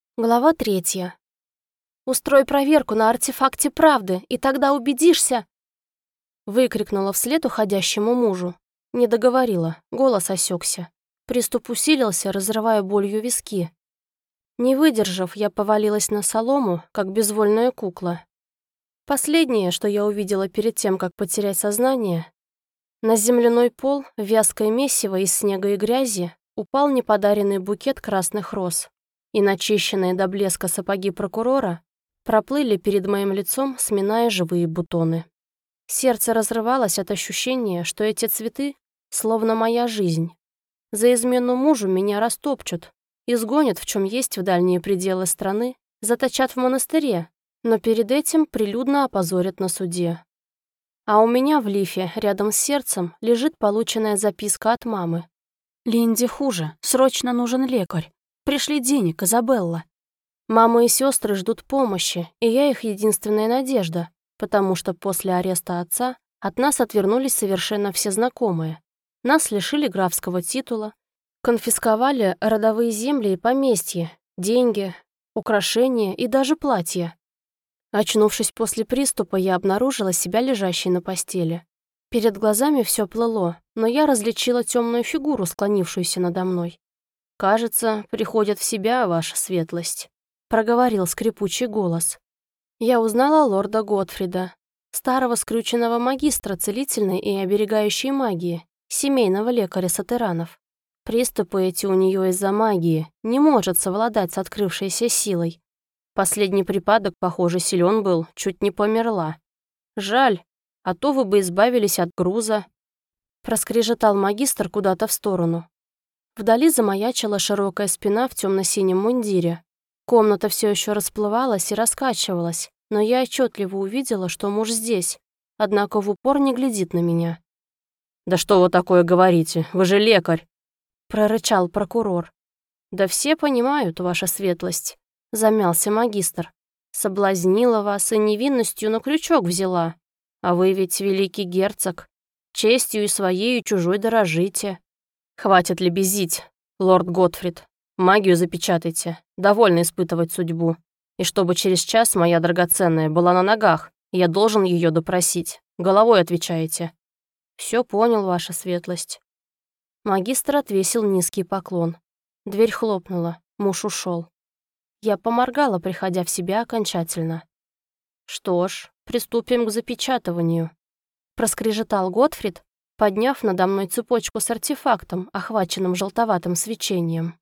Глава 3. «Устрой проверку на артефакте правды, и тогда убедишься!» Выкрикнула вслед уходящему мужу. Не договорила, голос осекся. Приступ усилился, разрывая болью виски. Не выдержав, я повалилась на солому, как безвольная кукла. Последнее, что я увидела перед тем, как потерять сознание, на земляной пол, вязкое месиво из снега и грязи, упал неподаренный букет красных роз. И начищенные до блеска сапоги прокурора проплыли перед моим лицом, сминая живые бутоны. Сердце разрывалось от ощущения, что эти цветы словно моя жизнь. За измену мужу меня растопчут, изгонят в чем есть в дальние пределы страны, заточат в монастыре, но перед этим прилюдно опозорят на суде. А у меня в лифе, рядом с сердцем, лежит полученная записка от мамы. «Линде хуже, срочно нужен лекарь. Пришли денег, Изабелла». Мама и сестры ждут помощи, и я их единственная надежда, потому что после ареста отца от нас отвернулись совершенно все знакомые. Нас лишили графского титула, конфисковали родовые земли и поместья, деньги, украшения и даже платья. Очнувшись после приступа, я обнаружила себя лежащей на постели. Перед глазами все плыло, но я различила темную фигуру, склонившуюся надо мной. «Кажется, приходит в себя ваша светлость», — проговорил скрипучий голос. Я узнала лорда Готфрида, старого скрюченного магистра целительной и оберегающей магии, семейного лекаря сатеранов. Приступы эти у нее из-за магии, не может совладать с открывшейся силой. Последний припадок, похоже, силен был, чуть не померла. Жаль, а то вы бы избавились от груза. Проскрежетал магистр куда-то в сторону. Вдали замаячила широкая спина в темно-синем мундире. Комната все еще расплывалась и раскачивалась, но я отчетливо увидела, что муж здесь, однако в упор не глядит на меня. «Да что вы такое говорите? Вы же лекарь!» — прорычал прокурор. «Да все понимают, ваша светлость», — замялся магистр. «Соблазнила вас и невинностью на крючок взяла. А вы ведь великий герцог. Честью и своей, и чужой дорожите. Хватит лебезить, лорд Готфрид. Магию запечатайте. Довольно испытывать судьбу. И чтобы через час моя драгоценная была на ногах, я должен ее допросить. Головой отвечаете». «Все понял, ваша светлость». Магистр отвесил низкий поклон. Дверь хлопнула, муж ушел. Я поморгала, приходя в себя окончательно. «Что ж, приступим к запечатыванию», — проскрежетал Готфрид, подняв надо мной цепочку с артефактом, охваченным желтоватым свечением.